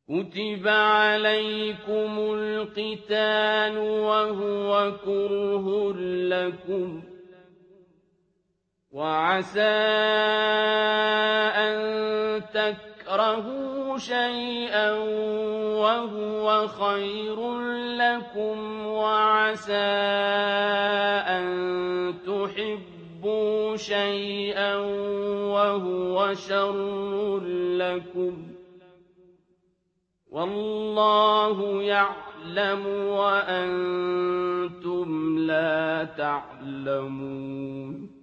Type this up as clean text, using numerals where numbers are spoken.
كتب عليكم القتال وهو كره لكم وعسى أن تكرهوا شيئا وهو خير لكم وعسى أن تحبوا شيئا وهو شر لكم والله يعلم وأنتم لا تعلمون